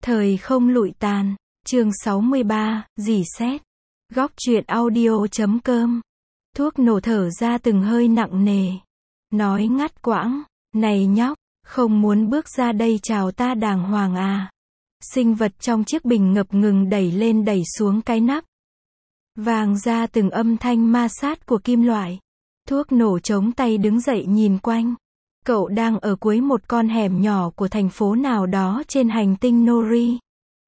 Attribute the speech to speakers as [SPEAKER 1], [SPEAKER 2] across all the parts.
[SPEAKER 1] Thời không lụi tàn, chương 63, rỉ sét. Góc truyện audio.com. Thuốc nổ thở ra từng hơi nặng nề. Nói ngắt quãng, này nhóc, không muốn bước ra đây chào ta đàng hoàng à. Sinh vật trong chiếc bình ngập ngừng đẩy lên đẩy xuống cái nắp. Vang ra từng âm thanh ma sát của kim loại. Thuốc nổ chống tay đứng dậy nhìn quanh. Cậu đang ở cuối một con hẻm nhỏ của thành phố nào đó trên hành tinh Nori.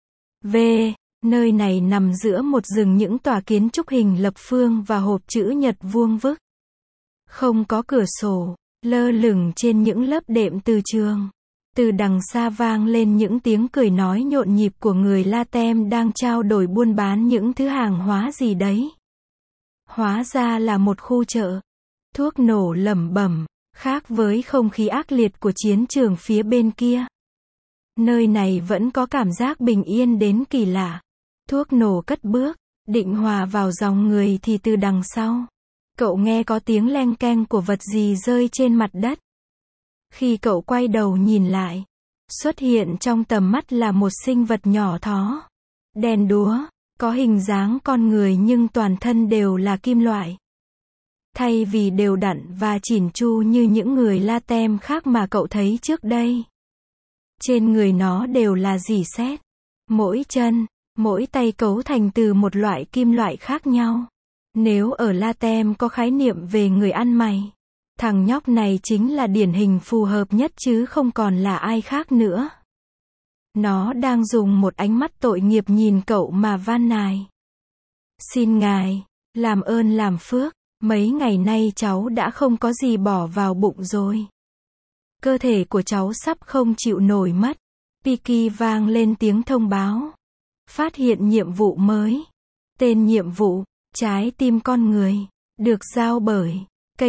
[SPEAKER 1] Nơi này nằm giữa một rừng những tòa kiến trúc hình lập phương và hộp chữ nhật vuông vức. Không có cửa sổ, lơ lửng trên những lớp đệm từ trường. Từ đằng xa vang lên những tiếng cười nói nhộn nhịp của người Latem đang trao đổi buôn bán những thứ hàng hóa gì đấy. Hóa ra là một khu chợ. Thuốc nổ lẩm bẩm, khác với không khí ác liệt của chiến trường phía bên kia. Nơi này vẫn có cảm giác bình yên đến kỳ lạ. Thuốc nổ cất bước, định hòa vào dòng người thì từ đằng sau, cậu nghe có tiếng leng keng của vật gì rơi trên mặt đất. Khi cậu quay đầu nhìn lại, xuất hiện trong tầm mắt là một sinh vật nhỏ thó, đen đúa, có hình dáng con người nhưng toàn thân đều là kim loại. Thay vì đều đặn và chỉn chu như những người Latem khác mà cậu thấy trước đây. Trên người nó đều là rỉ sét. Mỗi chân, mỗi tay cấu thành từ một loại kim loại khác nhau. Nếu ở Latem có khái niệm về người ăn mày, thằng nhóc này chính là điển hình phù hợp nhất chứ không còn là ai khác nữa. Nó đang dùng một ánh mắt tội nghiệp nhìn cậu mà van nài. Xin ngài, làm ơn làm phước, mấy ngày nay cháu đã không có gì bỏ vào bụng rồi. Cơ thể của cháu sắp không chịu nổi mất. Piki vang lên tiếng thông báo. Phát hiện nhiệm vụ mới. Tên nhiệm vụ, trái tim con người. Được giao bởi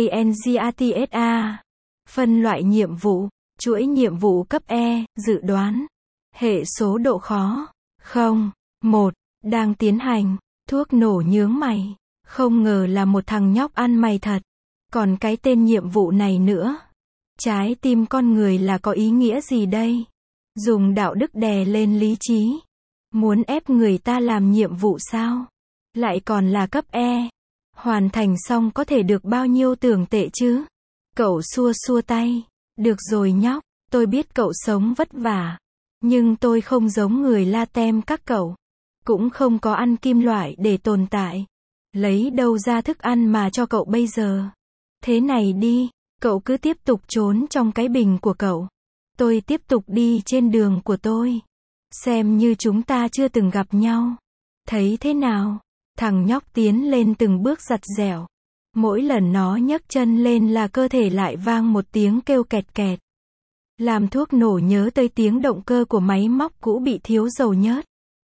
[SPEAKER 1] KNGATSA. Phân loại nhiệm vụ, chuỗi nhiệm vụ cấp E, dự đoán. Hệ số độ khó. 0, 1, đang tiến hành. Thuốc nổ nhướng mày. Không ngờ là một thằng nhóc ăn mày thật. Còn cái tên nhiệm vụ này nữa. Trái tim con người là có ý nghĩa gì đây? Dùng đạo đức đè lên lý trí. Muốn ép người ta làm nhiệm vụ sao? Lại còn là cấp E. Hoàn thành xong có thể được bao nhiêu tưởng tệ chứ? Cậu xua xua tay. Được rồi nhóc, tôi biết cậu sống vất vả. Nhưng tôi không giống người Latem các cậu. Cũng không có ăn kim loại để tồn tại. Lấy đâu ra thức ăn mà cho cậu bây giờ? Thế này đi, cậu cứ tiếp tục trốn trong cái bình của cậu. Tôi tiếp tục đi trên đường của tôi. Xem như chúng ta chưa từng gặp nhau. Thấy thế nào? Thằng nhóc tiến lên từng bước giặt dẻo. Mỗi lần nó nhấc chân lên là cơ thể lại vang một tiếng kêu kẹt kẹt. Làm thuốc nổ nhớ tới tiếng động cơ của máy móc cũ bị thiếu dầu nhớt.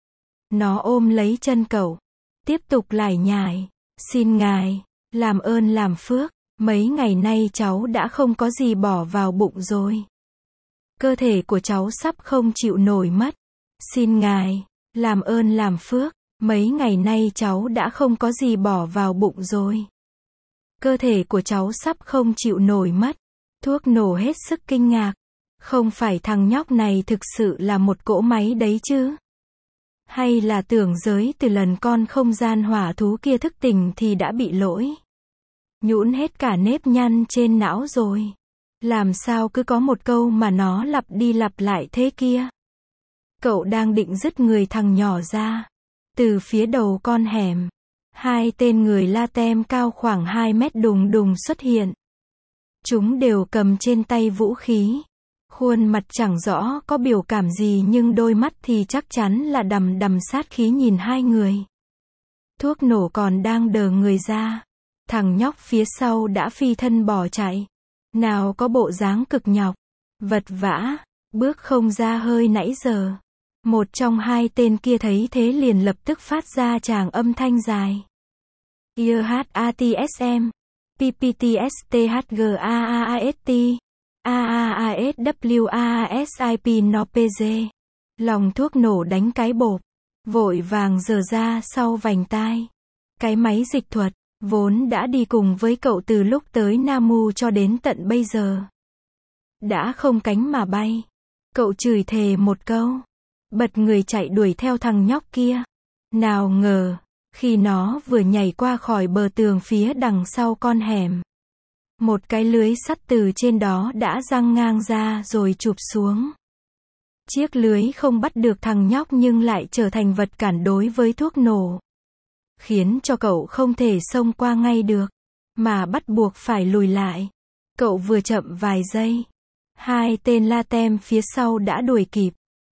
[SPEAKER 1] Nó ôm lấy chân cậu. Tiếp tục lải nhải. Xin ngài, làm ơn làm phước. Mấy ngày nay cháu đã không có gì bỏ vào bụng rồi. Cơ thể của cháu sắp không chịu nổi mất. Xin ngài, làm ơn làm phước. Mấy ngày nay cháu đã không có gì bỏ vào bụng rồi. Cơ thể của cháu sắp không chịu nổi mất. Thuốc nổ hết sức kinh ngạc. Không phải thằng nhóc này thực sự là một cỗ máy đấy chứ? Hay là tưởng giới từ lần con không gian hỏa thú kia thức tỉnh thì đã bị lỗi? Nhũn hết cả nếp nhăn trên não rồi. Làm sao cứ có một câu mà nó lặp đi lặp lại thế kia? Cậu đang định dứt người thằng nhỏ ra. Từ phía đầu con hẻm, hai tên người Latem cao khoảng 2 mét đùng đùng xuất hiện. Chúng đều cầm trên tay vũ khí. Khuôn mặt chẳng rõ có biểu cảm gì nhưng đôi mắt thì chắc chắn là đằm đằm sát khí nhìn hai người. Thuốc nổ còn đang đờ người ra. Thằng nhóc phía sau đã phi thân bỏ chạy. Nào có bộ dáng cực nhọc, vật vã, bước không ra hơi nãy giờ. Một trong hai tên kia thấy thế liền lập tức phát ra tràng âm thanh dài. IHATSM, PPTSTHGAAST, AAASWAASIP NOPG. Lòng thuốc nổ đánh cái bộp, vội vàng giở ra sau vành tai. Cái máy dịch thuật, vốn đã đi cùng với cậu từ lúc tới Namu cho đến tận bây giờ, đã không cánh mà bay. Cậu chửi thề một câu. bật người chạy đuổi theo thằng nhóc kia. Nào ngờ, khi nó vừa nhảy qua khỏi bờ tường phía đằng sau con hẻm, một cái lưới sắt từ trên đó đã giăng ngang ra rồi chụp xuống. Chiếc lưới không bắt được thằng nhóc nhưng lại trở thành vật cản đối với thuốc nổ, khiến cho cậu không thể xông qua ngay được, mà bắt buộc phải lùi lại. Cậu vừa chậm vài giây, hai tên Latem phía sau đã đuổi kịp.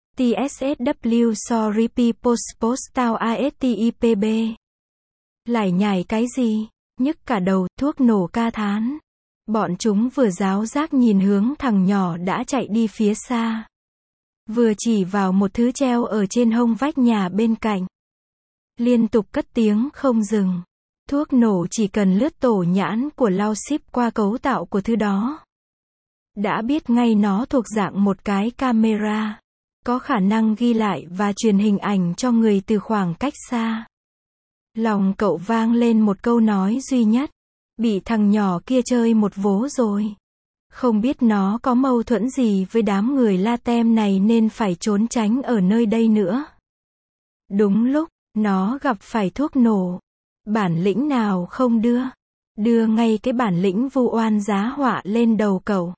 [SPEAKER 1] TSSW sorry people postal ASTIPB. Lải nhải cái gì? Nhức cả đầu, thuốc nổ ca thán. Bọn chúng vừa giáo giác nhìn hướng thằng nhỏ đã chạy đi phía xa, vừa chỉ vào một thứ treo ở trên hông vách nhà bên cạnh, liên tục cất tiếng không dừng. Thuốc nổ chỉ cần lướt tổ nhãn của lao ship qua cấu tạo của thứ đó, đã biết ngay nó thuộc dạng một cái camera, có khả năng ghi lại và truyền hình ảnh cho người từ khoảng cách xa. Lòng cậu vang lên một câu nói duy nhất: bị thằng nhỏ kia chơi một vố rồi. Không biết nó có mâu thuẫn gì với đám người Latem này nên phải trốn tránh ở nơi đây nữa. Đúng lúc, nó gặp phải thuốc nổ. Bản lĩnh nào không đưa ngay cái bản lĩnh vu oan giá họa lên đầu cậu.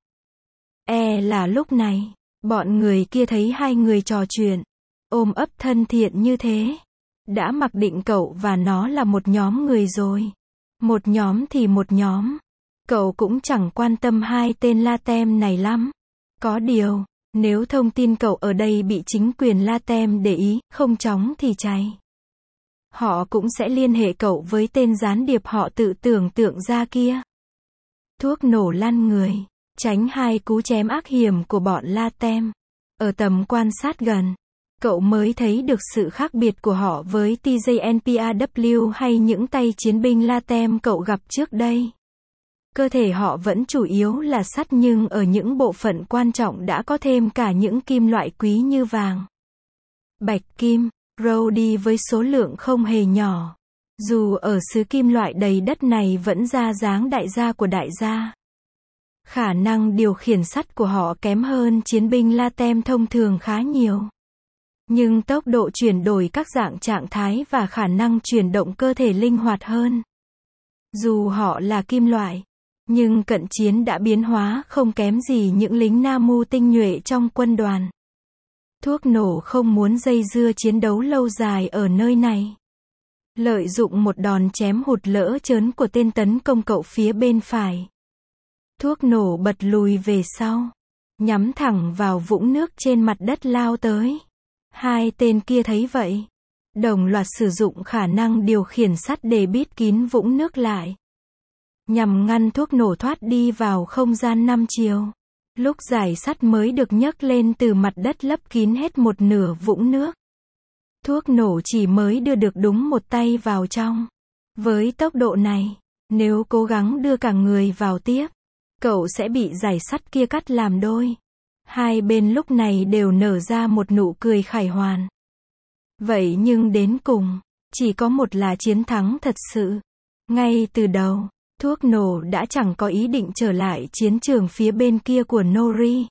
[SPEAKER 1] Là lúc này, bọn người kia thấy hai người trò chuyện, ôm ấp thân thiện như thế, đã mặc định cậu và nó là một nhóm người rồi. Một nhóm thì một nhóm. Cậu cũng chẳng quan tâm hai tên Latem này lắm. Có điều, nếu thông tin cậu ở đây bị chính quyền Latem để ý, không chóng thì cháy, họ cũng sẽ liên hệ cậu với tên gián điệp họ tự tưởng tượng ra kia. Thuốc nổ lăn người, tránh hai cú chém ác hiểm của bọn Latem. Ở tầm quan sát gần, cậu mới thấy được sự khác biệt của họ với TJNPAW hay những tay chiến binh Latem cậu gặp trước đây. Cơ thể họ vẫn chủ yếu là sắt nhưng ở những bộ phận quan trọng đã có thêm cả những kim loại quý như vàng, bạch kim, rhodi với số lượng không hề nhỏ. Dù ở xứ kim loại đầy đất này vẫn ra dáng đại gia của đại gia. Khả năng điều khiển sắt của họ kém hơn chiến binh Latem thông thường khá nhiều. Nhưng tốc độ chuyển đổi các dạng trạng thái và khả năng chuyển động cơ thể linh hoạt hơn. Dù họ là kim loại, nhưng cận chiến đã biến hóa không kém gì những lính Namu tinh nhuệ trong quân đoàn. Thuốc nổ không muốn dây dưa chiến đấu lâu dài ở nơi này. Lợi dụng một đòn chém hụt lỡ chớn của tên tấn công cậu phía bên phải, thuốc nổ bật lùi về sau, nhắm thẳng vào vũng nước trên mặt đất lao tới. Hai tên kia thấy vậy, đồng loạt sử dụng khả năng điều khiển sắt để bít kín vũng nước lại, nhằm ngăn thuốc nổ thoát đi vào không gian 5 chiều. Lúc dải sắt mới được nhấc lên từ mặt đất lấp kín hết một nửa vũng nước, thuốc nổ chỉ mới đưa được đúng một tay vào trong. Với tốc độ này, nếu cố gắng đưa cả người vào tiếp, cậu sẽ bị dải sắt kia cắt làm đôi. Hai bên lúc này đều nở ra một nụ cười khải hoàn. Vậy nhưng đến cùng, chỉ có một là chiến thắng thật sự. Ngay từ đầu, thuốc nổ đã chẳng có ý định trở lại chiến trường phía bên kia của Nori.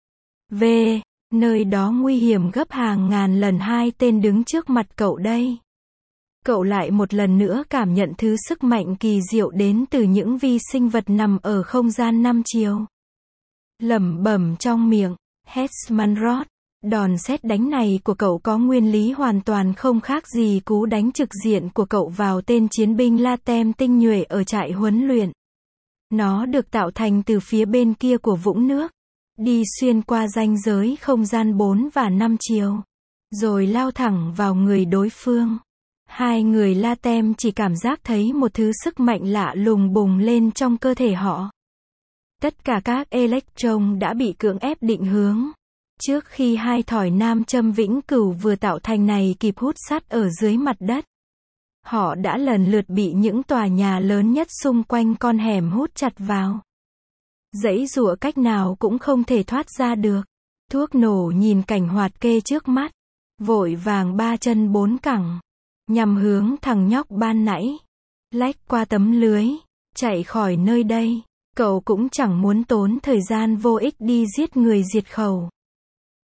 [SPEAKER 1] Nơi đó nguy hiểm gấp hàng ngàn lần hai tên đứng trước mặt cậu đây. Cậu lại một lần nữa cảm nhận thứ sức mạnh kỳ diệu đến từ những vi sinh vật nằm ở không gian 5 chiều. Lẩm bẩm trong miệng, Hetzman Rod, đòn sét đánh này của cậu có nguyên lý hoàn toàn không khác gì cú đánh trực diện của cậu vào tên chiến binh Latem tinh nhuệ ở trại huấn luyện. Nó được tạo thành từ phía bên kia của vũng nước, đi xuyên qua ranh giới không gian 4 và 5 chiều, rồi lao thẳng vào người đối phương. Hai người Latem chỉ cảm giác thấy một thứ sức mạnh lạ lùng bùng lên trong cơ thể họ. Tất cả các electron đã bị cưỡng ép định hướng. Trước khi hai thỏi nam châm vĩnh cửu vừa tạo thành này kịp hút sắt ở dưới mặt đất, họ đã lần lượt bị những tòa nhà lớn nhất xung quanh con hẻm hút chặt vào. Giãy giụa cách nào cũng không thể thoát ra được. Thuốc nổ nhìn cảnh hoạt kê trước mắt, vội vàng 3 chân 4 cẳng, nhằm hướng thằng nhóc ban nãy, lách qua tấm lưới, chạy khỏi nơi đây. Cậu cũng chẳng muốn tốn thời gian vô ích đi giết người diệt khẩu.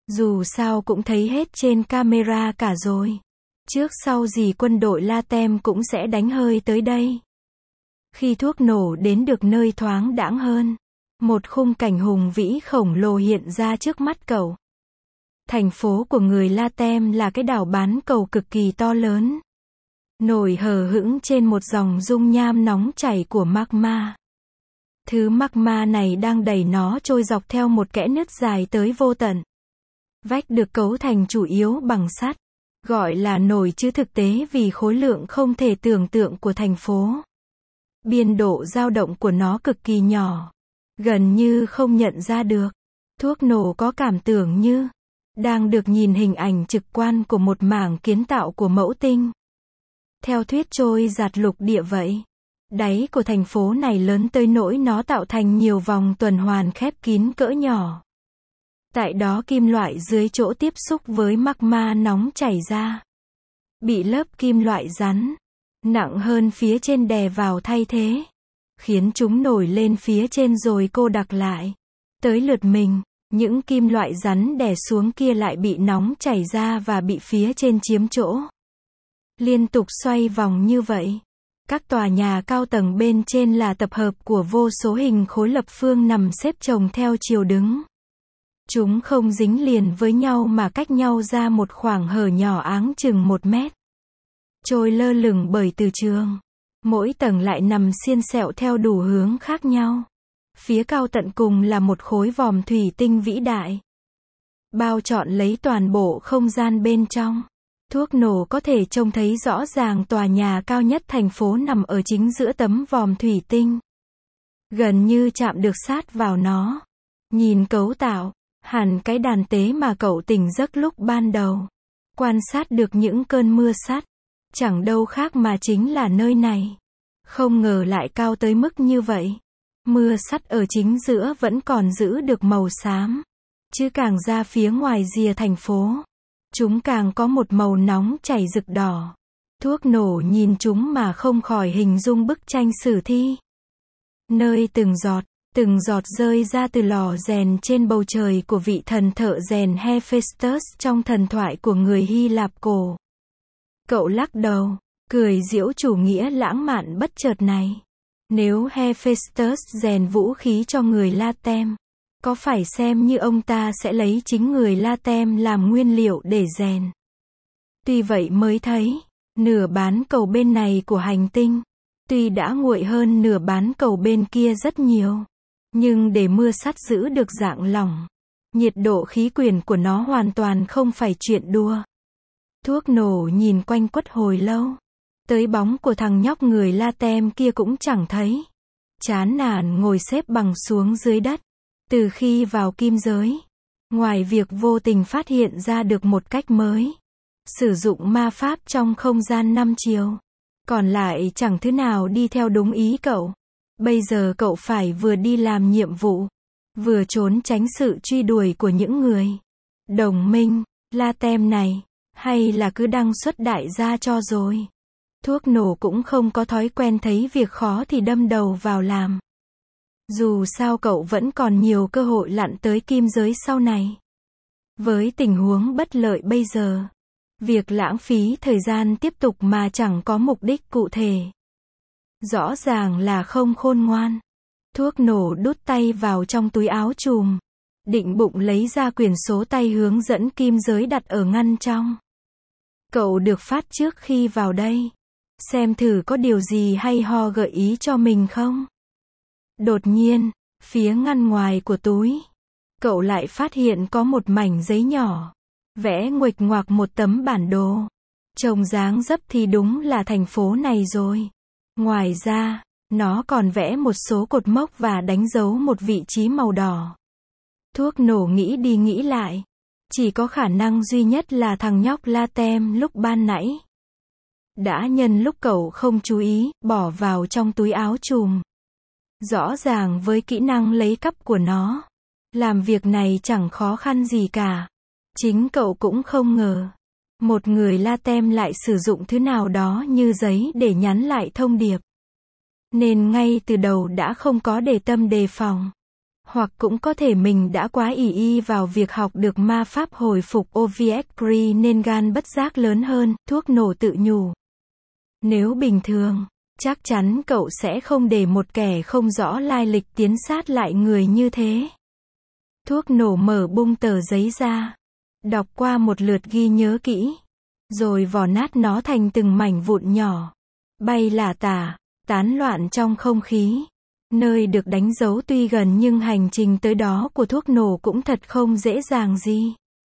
[SPEAKER 1] Dù sao cũng thấy hết trên camera cả rồi. Trước sau gì quân đội Latem cũng sẽ đánh hơi tới đây. Khi thuốc nổ đến được nơi thoáng đãng hơn, một khung cảnh hùng vĩ khổng lồ hiện ra trước mắt cậu. Thành phố của người Latem là cái đảo bán cầu cực kỳ to lớn, nổi hờ hững trên một dòng dung nham nóng chảy của magma. Thứ magma này đang đẩy nó trôi dọc theo một kẽ nứt dài tới vô tận. Vách được cấu thành chủ yếu bằng sắt, gọi là nổi chứ thực tế vì khối lượng không thể tưởng tượng của thành phố. Biên độ dao động của nó cực kỳ nhỏ, gần như không nhận ra được. Thuốc nổ có cảm tưởng như đang được nhìn hình ảnh trực quan của một mảng kiến tạo của mẫu tinh. Theo thuyết trôi dạt lục địa vậy. Đáy của thành phố này lớn tới nỗi nó tạo thành nhiều vòng tuần hoàn khép kín cỡ nhỏ. Tại đó kim loại dưới chỗ tiếp xúc với magma nóng chảy ra, bị lớp kim loại rắn nặng hơn phía trên đè vào thay thế, khiến chúng nổi lên phía trên rồi cô đặc lại. Tới lượt mình, những kim loại rắn đè xuống kia lại bị nóng chảy ra và bị phía trên chiếm chỗ. Liên tục xoay vòng như vậy. Các tòa nhà cao tầng bên trên là tập hợp của vô số hình khối lập phương nằm xếp chồng theo chiều đứng. Chúng không dính liền với nhau mà cách nhau ra một khoảng hở nhỏ áng chừng 1 mét. Trôi lơ lửng bởi từ trường. Mỗi tầng lại nằm xiên xẹo theo đủ hướng khác nhau. Phía cao tận cùng là một khối vòm thủy tinh vĩ đại, bao trọn lấy toàn bộ không gian bên trong. Thuốc nổ có thể trông thấy rõ ràng tòa nhà cao nhất thành phố nằm ở chính giữa tấm vòm thủy tinh. Gần như chạm được sát vào nó. Nhìn cấu tạo, hẳn cái đàn tế mà cậu tỉnh giấc lúc ban đầu. Quan sát được những cơn mưa sắt. Chẳng đâu khác mà chính là nơi này. Không ngờ lại cao tới mức như vậy. Mưa sắt ở chính giữa vẫn còn giữ được màu xám. Chứ càng ra phía ngoài rìa thành phố, chúng càng có một màu nóng chảy rực đỏ. Thuốc nổ nhìn chúng mà không khỏi hình dung bức tranh sử thi. Nơi từng giọt rơi ra từ lò rèn trên bầu trời của vị thần thợ rèn Hephaestus trong thần thoại của người Hy Lạp cổ. Cậu lắc đầu, cười giễu chủ nghĩa lãng mạn bất chợt này. Nếu Hephaestus rèn vũ khí cho người Latem, có phải xem như ông ta sẽ lấy chính người Latem làm nguyên liệu để rèn. Tuy vậy mới thấy, nửa bán cầu bên này của hành tinh, tuy đã nguội hơn nửa bán cầu bên kia rất nhiều, nhưng để mưa sắt giữ được dạng lỏng, nhiệt độ khí quyển của nó hoàn toàn không phải chuyện đùa. Thuốc nổ nhìn quanh quất hồi lâu, tới bóng của thằng nhóc người Latem kia cũng chẳng thấy. Chán nản ngồi xếp bằng xuống dưới đất. Từ khi vào kim giới, ngoài việc vô tình phát hiện ra được một cách mới, sử dụng ma pháp trong không gian 5 chiều, còn lại chẳng thứ nào đi theo đúng ý cậu. Bây giờ cậu phải vừa đi làm nhiệm vụ, vừa trốn tránh sự truy đuổi của những người đồng minh Latem này, hay là cứ đăng xuất đại gia cho rồi. Thuốc nổ cũng không có thói quen thấy việc khó thì đâm đầu vào làm. Dù sao cậu vẫn còn nhiều cơ hội lặn tới kim giới sau này. Với tình huống bất lợi bây giờ, việc lãng phí thời gian tiếp tục mà chẳng có mục đích cụ thể, rõ ràng là không khôn ngoan. Thuốc nổ đút tay vào trong túi áo chùm, định bụng lấy ra quyển số tay hướng dẫn kim giới đặt ở ngăn trong. Cậu được phát trước khi vào đây. Xem thử có điều gì hay ho gợi ý cho mình không? Đột nhiên, phía ngăn ngoài của túi, cậu lại phát hiện có một mảnh giấy nhỏ, vẽ nguệch ngoạc một tấm bản đồ. Trông dáng dấp thì đúng là thành phố này rồi. Ngoài ra, nó còn vẽ một số cột mốc và đánh dấu một vị trí màu đỏ. Thuốc nổ nghĩ đi nghĩ lại, chỉ có khả năng duy nhất là thằng nhóc Latem lúc ban nãy đã nhân lúc cậu không chú ý, bỏ vào trong túi áo chùm. Rõ ràng với kỹ năng lấy cắp của nó, làm việc này chẳng khó khăn gì cả. Chính cậu cũng không ngờ, một người Latem lại sử dụng thứ nào đó như giấy để nhắn lại thông điệp. Nên ngay từ đầu đã không có để tâm đề phòng. Hoặc cũng có thể mình đã quá ỷ y vào việc học được ma pháp hồi phục OVXP nên gan bất giác lớn hơn, thuốc nổ tự nhủ. Nếu bình thường, chắc chắn cậu sẽ không để một kẻ không rõ lai lịch tiến sát lại người như thế. Thuốc nổ mở bung tờ giấy ra, đọc qua một lượt ghi nhớ kỹ, rồi vò nát nó thành từng mảnh vụn nhỏ, bay lả tả, tán loạn trong không khí. Nơi được đánh dấu tuy gần nhưng hành trình tới đó của thuốc nổ cũng thật không dễ dàng gì.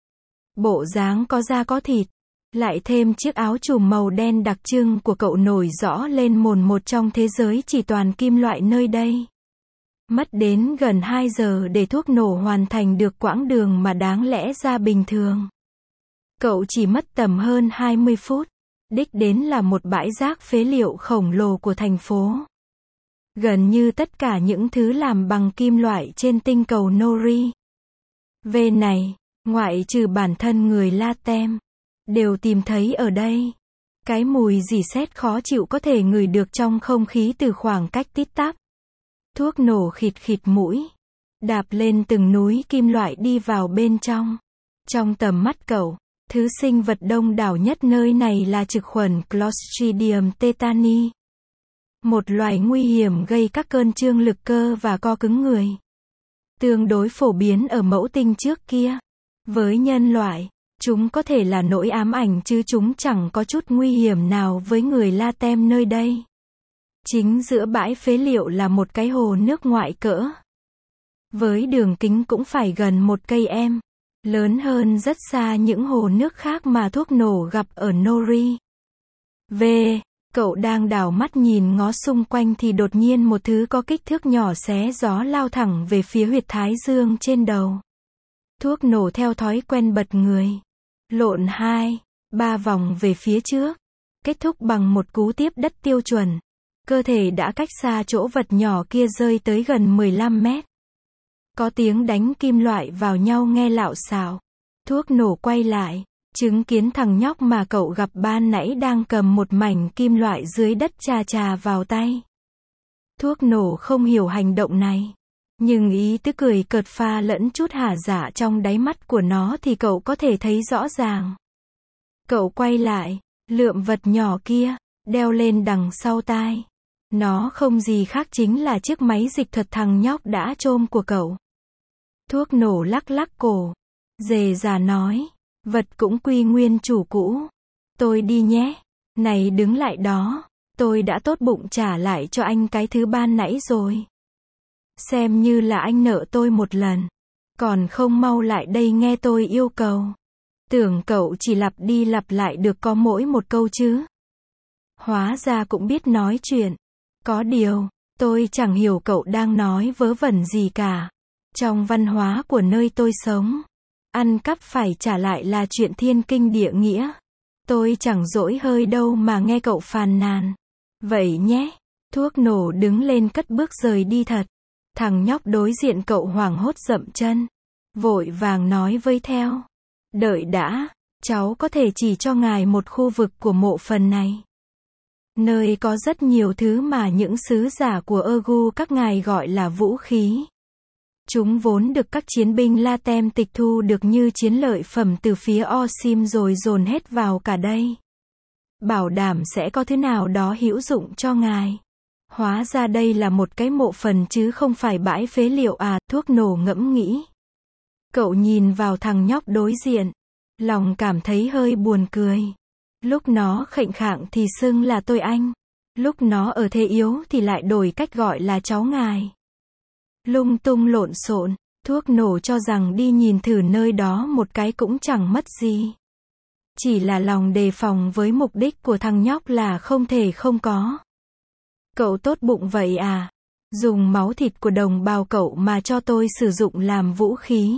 [SPEAKER 1] Bộ dáng có da có thịt, lại thêm chiếc áo trùm màu đen đặc trưng của cậu nổi rõ lên mồn một trong thế giới chỉ toàn kim loại nơi đây. Mất đến gần 2 giờ để thuốc nổ hoàn thành được quãng đường mà đáng lẽ ra bình thường. Cậu chỉ mất tầm hơn 20 phút. Đích đến là một bãi rác phế liệu khổng lồ của thành phố. Gần như tất cả những thứ làm bằng kim loại trên tinh cầu Nori V này, ngoại trừ bản thân người Latem, đều tìm thấy ở đây. Cái mùi rỉ sét khó chịu có thể ngửi được trong không khí từ khoảng cách tít tắp. Thuốc nổ khịt khịt mũi, đạp lên từng núi kim loại đi vào bên trong. Trong tầm mắt cậu, thứ sinh vật đông đảo nhất nơi này là trực khuẩn Clostridium tetani. Một loài nguy hiểm gây các cơn trương lực cơ và co cứng người. Tương đối phổ biến ở mẫu tinh trước kia. Với nhân loại, chúng có thể là nỗi ám ảnh chứ chúng chẳng có chút nguy hiểm nào với người Latem nơi đây. Chính giữa bãi phế liệu là một cái hồ nước ngoại cỡ. Với đường kính cũng phải gần 1 cây em. Lớn hơn rất xa những hồ nước khác mà thuốc nổ gặp ở Nori V. Cậu đang đảo mắt nhìn ngó xung quanh thì đột nhiên một thứ có kích thước nhỏ xé gió lao thẳng về phía huyệt thái dương trên đầu. Thuốc nổ theo thói quen bật người. Lộn 2, 3 vòng về phía trước. Kết thúc bằng một cú tiếp đất tiêu chuẩn. Cơ thể đã cách xa chỗ vật nhỏ kia rơi tới gần 15 mét. Có tiếng đánh kim loại vào nhau nghe lạo xạo. Thuốc nổ quay lại, chứng kiến thằng nhóc mà cậu gặp ban nãy đang cầm một mảnh kim loại dưới đất chà chà vào tay. Thuốc nổ không hiểu hành động này, nhưng ý tứ cười cợt pha lẫn chút hả dạ trong đáy mắt của nó thì cậu có thể thấy rõ ràng. Cậu quay lại, lượm vật nhỏ kia, đeo lên đằng sau tai. Nó không gì khác chính là chiếc máy dịch thuật thằng nhóc đã chôm của cậu. Thuốc nổ lắc lắc cổ, dề già nói, vật cũng quy nguyên chủ cũ. Tôi đi nhé. Này đứng lại đó, tôi đã tốt bụng trả lại cho anh cái thứ ban nãy rồi. Xem như là anh nợ tôi một lần. Còn không mau lại đây nghe tôi yêu cầu. Tưởng cậu chỉ lặp đi lặp lại được có mỗi một câu chứ. Hóa ra cũng biết nói chuyện. Có điều, tôi chẳng hiểu cậu đang nói vớ vẩn gì cả. Trong văn hóa của nơi tôi sống, ăn cắp phải trả lại là chuyện thiên kinh địa nghĩa. Tôi chẳng dỗi hơi đâu mà nghe cậu phàn nàn. Vậy nhé. Thuốc nổ đứng lên cất bước rời đi thật. Thằng nhóc đối diện cậu hoảng hốt dậm chân. Vội vàng nói với theo. Đợi đã, cháu có thể chỉ cho ngài một khu vực của mộ phần này. Nơi có rất nhiều thứ mà những sứ giả của Ergu các ngài gọi là vũ khí. Chúng vốn được các chiến binh Latem tịch thu được như chiến lợi phẩm từ phía Osim rồi dồn hết vào cả đây. Bảo đảm sẽ có thứ nào đó hữu dụng cho ngài. Hóa ra đây là một cái mộ phần chứ không phải bãi phế liệu à, thuốc nổ ngẫm nghĩ. Cậu nhìn vào thằng nhóc đối diện. Lòng cảm thấy hơi buồn cười. Lúc nó khệnh khạng thì xưng là tôi anh. Lúc nó ở thế yếu thì lại đổi cách gọi là cháu ngài. Lung tung lộn xộn, thuốc nổ cho rằng đi nhìn thử nơi đó một cái cũng chẳng mất gì. Chỉ là lòng đề phòng với mục đích của thằng nhóc là không thể không có. Cậu tốt bụng vậy à? Dùng máu thịt của đồng bào cậu mà cho tôi sử dụng làm vũ khí.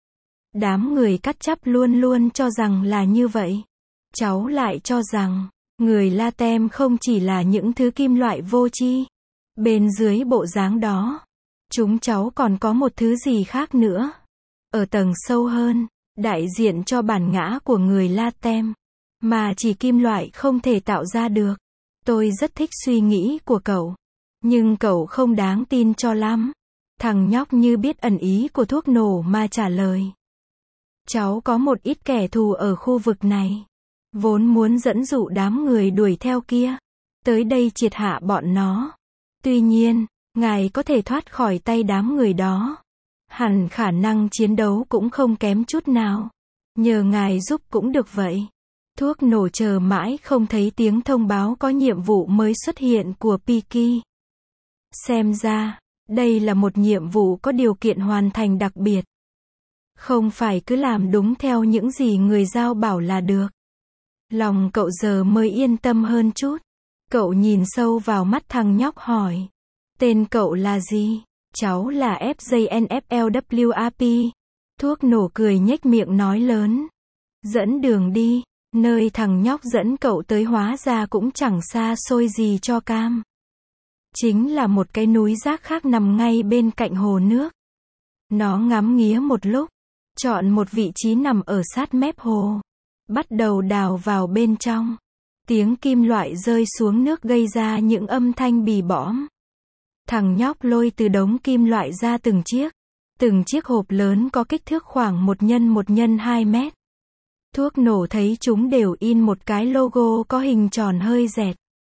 [SPEAKER 1] Đám người cắt chắp luôn luôn cho rằng là như vậy. Cháu lại cho rằng, người Latem không chỉ là những thứ kim loại vô tri. Bên dưới bộ dáng đó, chúng cháu còn có một thứ gì khác nữa. Ở tầng sâu hơn, đại diện cho bản ngã của người Latem, mà chỉ kim loại không thể tạo ra được. Tôi rất thích suy nghĩ của cậu, nhưng cậu không đáng tin cho lắm. Thằng nhóc như biết ẩn ý của thuốc nổ mà trả lời. Cháu có một ít kẻ thù ở khu vực này. Vốn muốn dẫn dụ đám người đuổi theo kia. Tới đây triệt hạ bọn nó. Tuy nhiên, ngài có thể thoát khỏi tay đám người đó. Hẳn khả năng chiến đấu cũng không kém chút nào. Nhờ ngài giúp cũng được vậy. Thuốc nổ chờ mãi không thấy tiếng thông báo có nhiệm vụ mới xuất hiện của Piki. Xem ra, đây là một nhiệm vụ có điều kiện hoàn thành đặc biệt. Không phải cứ làm đúng theo những gì người giao bảo là được. Lòng cậu giờ mới yên tâm hơn chút. Cậu nhìn sâu vào mắt thằng nhóc hỏi. Tên cậu là gì? Cháu là FJNFLWAP. Thuốc nổ cười nhếch miệng nói lớn. Dẫn đường đi. Nơi thằng nhóc dẫn cậu tới hóa ra cũng chẳng xa xôi gì cho cam. Chính là một cái núi rác khác nằm ngay bên cạnh hồ nước. Nó ngắm nghía một lúc. Chọn một vị trí nằm ở sát mép hồ. Bắt đầu đào vào bên trong. Tiếng kim loại rơi xuống nước gây ra những âm thanh bì bõm. Thằng nhóc lôi từ đống kim loại ra từng chiếc. Từng chiếc hộp lớn có kích thước khoảng 1 x 1 x 2 mét. Thuốc nổ thấy chúng đều in một cái logo có hình tròn hơi dẹt.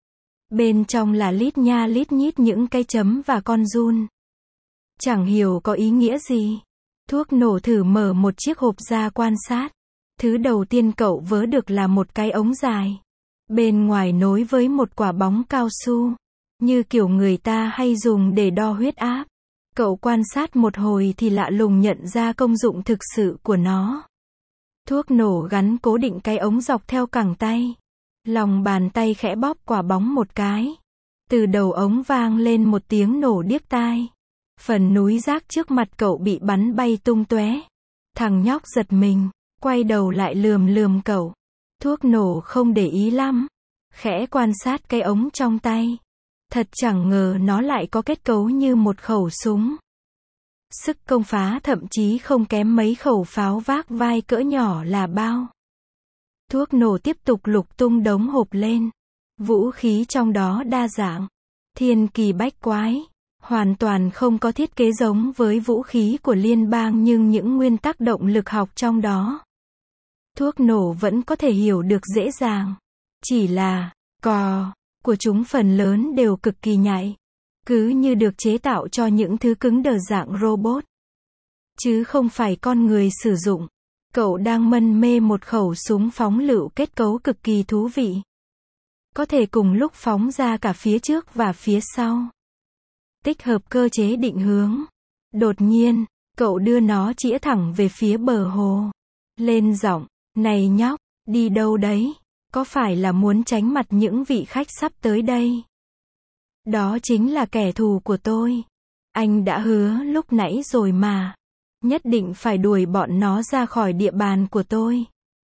[SPEAKER 1] Bên trong là lít nha lít nhít những cái chấm và con giun. Chẳng hiểu có ý nghĩa gì. Thuốc nổ thử mở một chiếc hộp ra quan sát. Thứ đầu tiên cậu vớ được là một cái ống dài. Bên ngoài nối với một quả bóng cao su. Như kiểu người ta hay dùng để đo huyết áp. Cậu quan sát một hồi thì lạ lùng nhận ra công dụng thực sự của nó. Thuốc nổ gắn cố định cái ống dọc theo cẳng tay. Lòng bàn tay khẽ bóp quả bóng một cái. Từ đầu ống vang lên một tiếng nổ điếc tai. Phần núi rác trước mặt cậu bị bắn bay tung tóe. Thằng nhóc giật mình, quay đầu lại lườm lườm cậu. Thuốc nổ không để ý lắm. Khẽ quan sát cái ống trong tay. Thật chẳng ngờ nó lại có kết cấu như một khẩu súng. Sức công phá thậm chí không kém mấy khẩu pháo vác vai cỡ nhỏ là bao. Thuốc nổ tiếp tục lục tung đống hộp lên. Vũ khí trong đó đa dạng. Thiên kỳ bách quái. Hoàn toàn không có thiết kế giống với vũ khí của liên bang nhưng những nguyên tắc động lực học trong đó. Thuốc nổ vẫn có thể hiểu được dễ dàng. Chỉ là, cò của chúng phần lớn đều cực kỳ nhạy. Cứ như được chế tạo cho những thứ cứng đờ dạng robot. Chứ không phải con người sử dụng. Cậu đang mân mê một khẩu súng phóng lựu kết cấu cực kỳ thú vị. Có thể cùng lúc phóng ra cả phía trước và phía sau. Tích hợp cơ chế định hướng. Đột nhiên, cậu đưa nó chĩa thẳng về phía bờ hồ. Lên giọng, này nhóc, đi đâu đấy? Có phải là muốn tránh mặt những vị khách sắp tới đây? Đó chính là kẻ thù của tôi. Anh đã hứa lúc nãy rồi mà. Nhất định phải đuổi bọn nó ra khỏi địa bàn của tôi.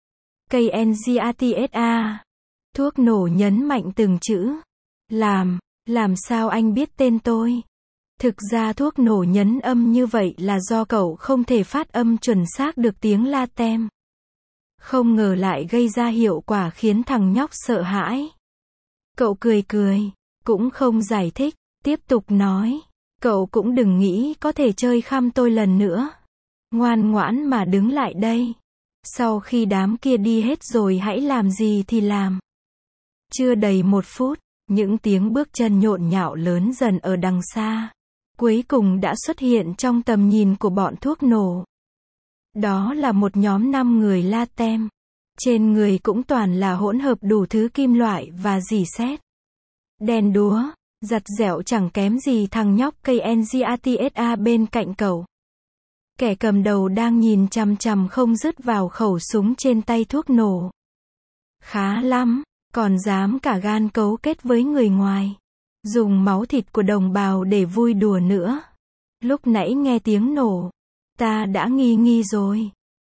[SPEAKER 1] KNGATSA. Thuốc nổ nhấn mạnh từng chữ. Làm sao anh biết tên tôi? Thực ra thuốc nổ nhấn âm như vậy là do cậu không thể phát âm chuẩn xác được tiếng Latin. Không ngờ lại gây ra hiệu quả khiến thằng nhóc sợ hãi. Cậu cười cười, cũng không giải thích, tiếp tục nói. Cậu cũng đừng nghĩ có thể chơi khăm tôi lần nữa. Ngoan ngoãn mà đứng lại đây. Sau khi đám kia đi hết rồi hãy làm gì thì làm. Chưa đầy 1 phút, những tiếng bước chân nhộn nhạo lớn dần ở đằng xa. Cuối cùng đã xuất hiện trong tầm nhìn của bọn thuốc nổ. Đó là một nhóm 5 người Latem. Trên người cũng toàn là hỗn hợp đủ thứ kim loại và rỉ sét. Đèn đúa, giặt dẻo chẳng kém gì thằng nhóc KNGATSA bên cạnh cậu. Kẻ cầm đầu đang nhìn chằm chằm không dứt vào khẩu súng trên tay thuốc nổ. Khá lắm, còn dám cả gan cấu kết với người ngoài. Dùng máu thịt của đồng bào để vui đùa nữa. Lúc nãy nghe tiếng nổ, ta đã nghi rồi.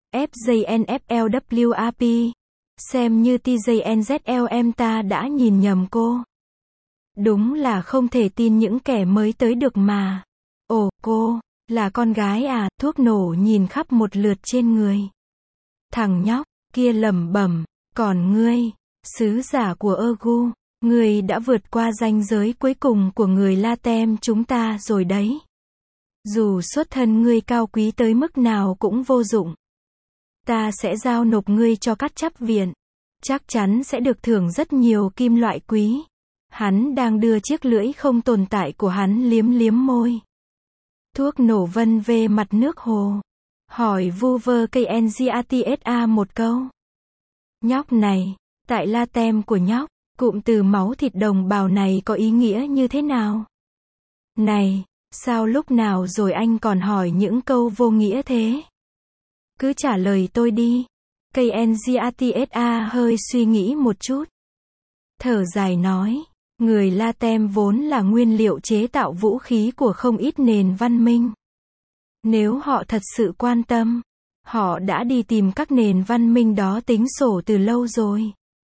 [SPEAKER 1] FJNFLWAP. Xem như TJNZLM ta đã nhìn nhầm cô. Đúng là không thể tin những kẻ mới tới được mà. Ồ, cô, là con gái à? Thuốc nổ nhìn khắp một lượt trên người. Thằng nhóc kia lẩm bẩm, còn ngươi, sứ giả của Egu, ngươi đã vượt qua ranh giới cuối cùng của người Latem chúng ta rồi đấy. Dù xuất thân ngươi cao quý tới mức nào cũng vô dụng. Ta sẽ giao nộp ngươi cho các chấp viện. Chắc chắn sẽ được thưởng rất nhiều kim loại quý. Hắn đang đưa chiếc lưỡi không tồn tại của hắn liếm liếm môi. Thuốc nổ vân về mặt nước hồ. Hỏi vu vơ KNGATSA một câu. Nhóc này, tại la tem của nhóc, cụm từ máu thịt đồng bào này có ý nghĩa như thế nào? Này, sao lúc nào rồi anh còn hỏi những câu vô nghĩa thế? Cứ trả lời tôi đi. KNGATSA hơi suy nghĩ một chút. Thở dài nói, người La Tem vốn là nguyên liệu chế tạo vũ khí của không ít nền văn minh. Nếu họ thật sự quan tâm, họ đã đi tìm các nền văn minh đó tính sổ từ lâu rồi.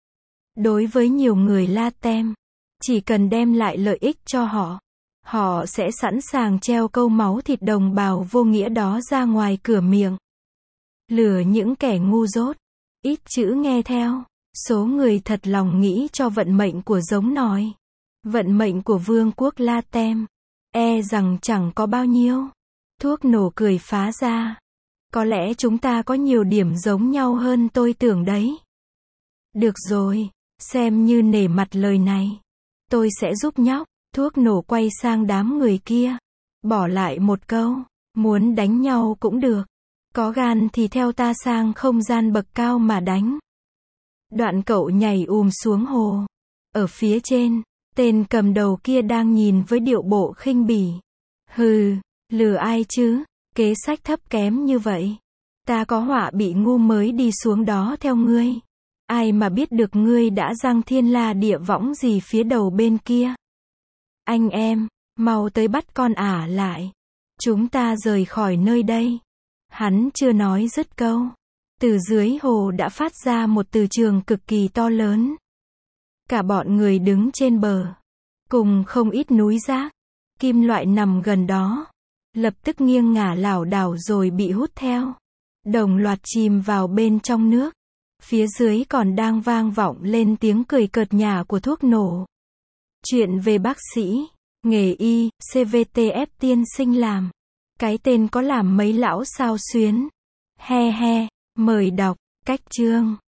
[SPEAKER 1] Đối với nhiều người La Tem, chỉ cần đem lại lợi ích cho họ, họ sẽ sẵn sàng treo câu máu thịt đồng bào vô nghĩa đó ra ngoài cửa miệng. Lừa những kẻ ngu dốt, ít chữ nghe theo. Số người thật lòng nghĩ cho vận mệnh của giống nòi. Vận mệnh của vương quốc La Tem. E rằng chẳng có bao nhiêu. Thuốc nổ cười phá ra. Có lẽ chúng ta có nhiều điểm giống nhau hơn tôi tưởng đấy. Được rồi, xem như nể mặt lời này. Tôi sẽ giúp nhóc. Thuốc nổ quay sang đám người kia. Bỏ lại một câu. Muốn đánh nhau cũng được. Có gan thì theo ta sang không gian bậc cao mà đánh. Đoạn cậu nhảy xuống hồ. Ở phía trên, tên cầm đầu kia đang nhìn với điệu bộ khinh bỉ. Hừ, lừa ai chứ, kế sách thấp kém như vậy. Ta có họa bị ngu mới đi xuống đó theo ngươi. Ai mà biết được ngươi đã giăng thiên la địa võng gì phía đầu bên kia. Anh em, mau tới bắt con ả lại. Chúng ta rời khỏi nơi đây. Hắn chưa nói dứt câu. Từ dưới hồ đã phát ra một từ trường cực kỳ to lớn. Cả bọn người đứng trên bờ, cùng không ít núi rác, kim loại nằm gần đó, lập tức nghiêng ngả lảo đảo rồi bị hút theo. Đồng loạt chìm vào bên trong nước. Phía dưới còn đang vang vọng lên tiếng cười cợt nhả của thuốc nổ. Chuyện về bác sĩ, nghề y, CVTF tiên sinh làm. Cái tên có làm mấy lão sao xuyến. He he. Mời đọc, cách chương.